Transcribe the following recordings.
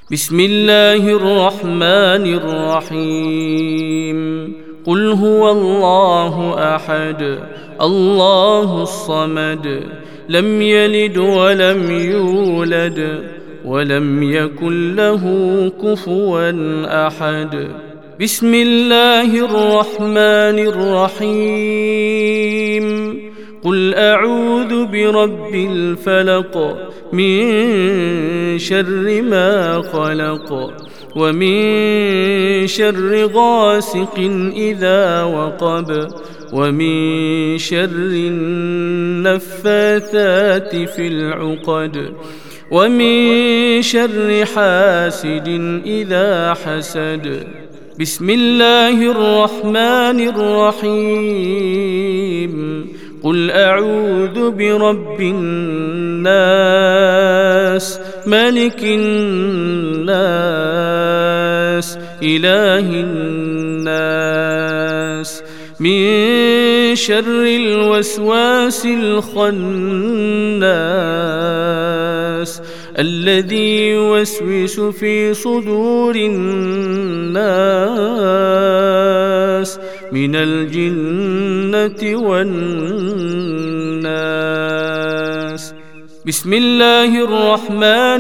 بسم الله الرحمن الرحيم. قل هو الله أحد الله الصمد لم يلد ولم يولد ولم يكن له كفوا أحد. بسم الله الرحمن الرحيم. قل أعوذ برب الفلق من شر ما خلق ومن شر غاسق إذا وقب ومن شر النفاثات في العقد ومن شر حاسد إذا حسد. بسم الله الرحمن الرحيم. قل أعوذ برب الناس ملك الناس إله الناس من شر الوسواس الخناس الذي يوسوس في صدور الناس من الجنة والناس. بسم الله الرحمن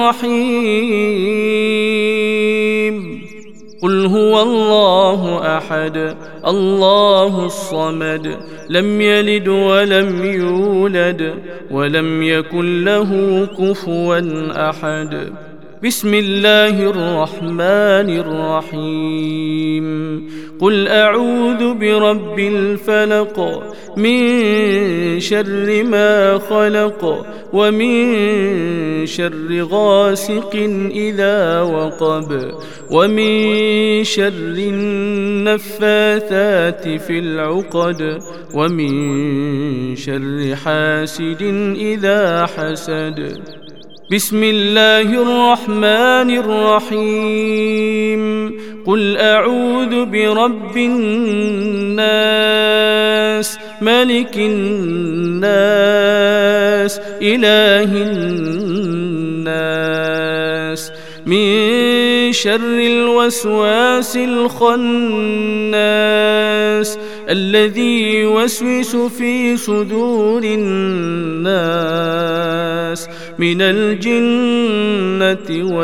الرحيم. قل هو الله أحد الله الصمد لم يلد ولم يولد ولم يكن له كفوا أحد. بسم الله الرحمن الرحيم. قل أعوذ برب الفلق من شر ما خلق ومن شر غاسق إذا وقب ومن شر النفاثات في العقد ومن شر حاسد إذا حسد. بسم الله الرحمن الرحيم. قل أعوذ برب الناس ملك الناس إله الناس من شر الوسواس الخناس الذي يوسوس في صدور الناس من الجنة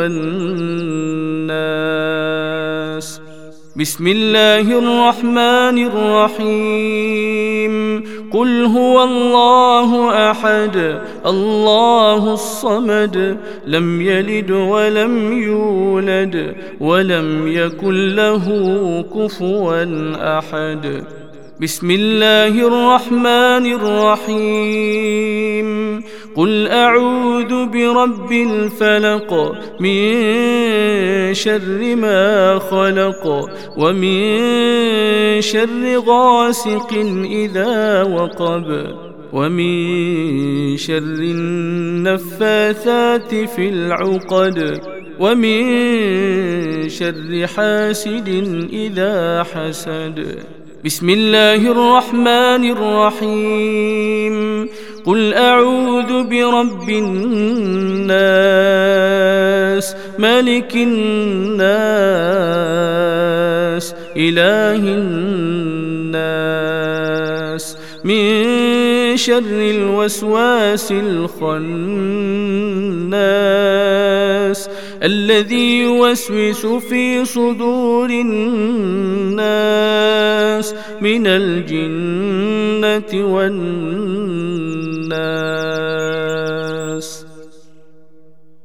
والناس. بسم الله الرحمن الرحيم. قل هو الله أحد الله الصمد لم يلد ولم يولد ولم يكن له كفوا أحد. بسم الله الرحمن الرحيم. قل أعوذ برب الفلق من شر ما خلق ومن شر غاسق إذا وقب ومن شر النفاثات في العقد ومن شر حاسد إذا حسد. بسم الله الرحمن الرحيم. قل أعوذ برب الناس ملك الناس إله الناس من شر الوسواس الخناس الذي يوسوس في صدور الناس من الجنة والناس.